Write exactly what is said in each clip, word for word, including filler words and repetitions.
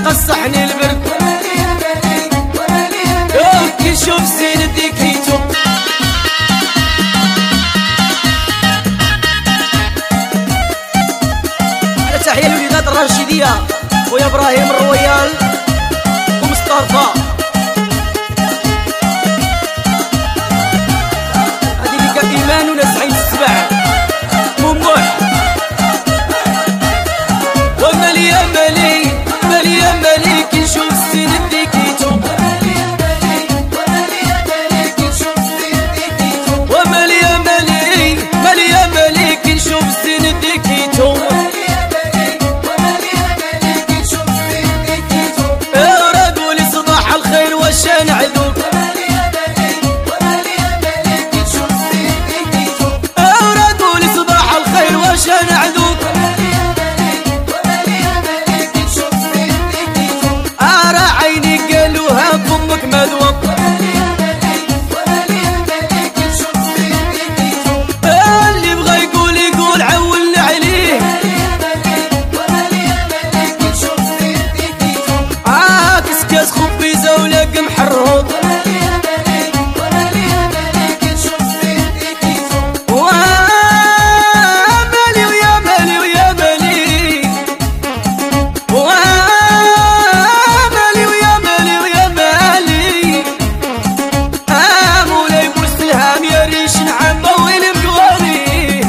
قصحني البرد كي نشوف السين ديكيتو. على تحية لوليدات الرشيدية ويا ابراهيم الرويال ومصطفى. هادي ليك ايمان ونسعين السبع مموح ومالي يا مالي مالي يا مالي كي نشوف السين ديكيتو. ومالي يا مالي مالي يا مالي كي نشوف السين ديكيتو. وشان عذوك أورادوا لي صباح الخير وشان عذوك أرى عيني قالوها بأمك مذوق اللي بغى يقول يقول عولنا عليه آه كسكاس خبيزة ولا محروض ومالي ويا مالي ويا مالي ومالي ويا مالي ويا مالي آه مولاي مرسلهام يا ريش نعم ويل مقوالي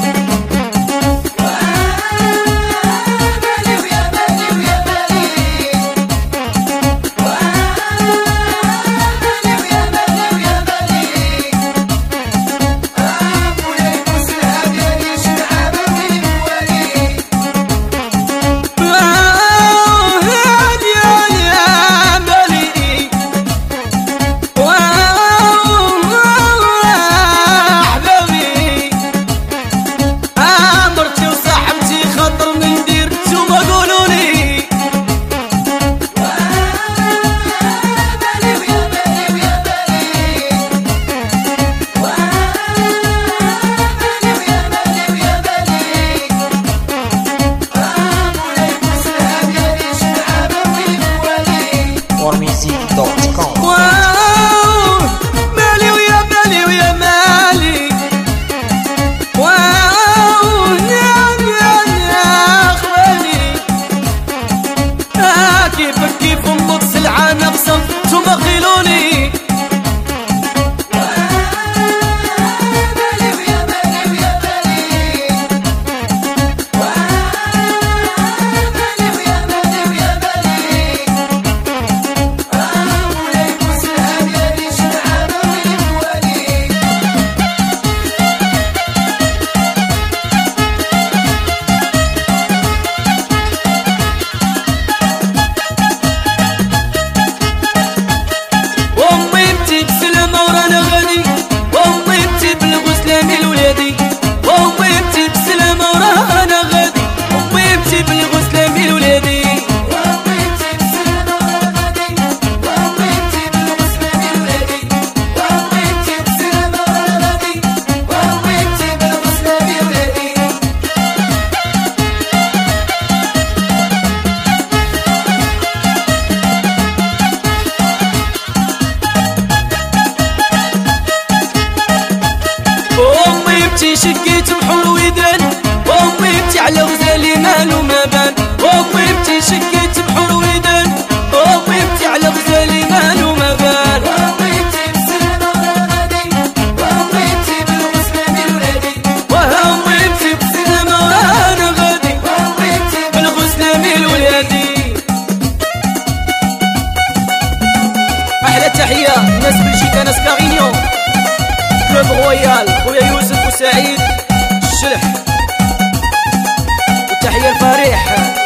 ومالي ويا مالي ويا مالي مالي ويا مالي ويا مالي واو يا يا يا خوالي آه كيفك كيف امك سلعة ناقصة نتوما قيلولي مالي ويا مالي ويا مالي مالي ويا مالي ويا مالي شكيت بحور ودان وامي بتي على غزالي مالو ما بان وامي بتي شكيت بحور ودان وامي بتي على غزالي مالو ما بان وامي بتي بسلامة غادي وامي بتي بالغسلان الولادي وامي بتي بسلامة وانا غادي وامي بتي بالغسلان الولادي. احلى تحية ناس بلجيكا ناس كارينيون كلوب رويال خويا يوسف وسعيد الشلح وتحية الفريح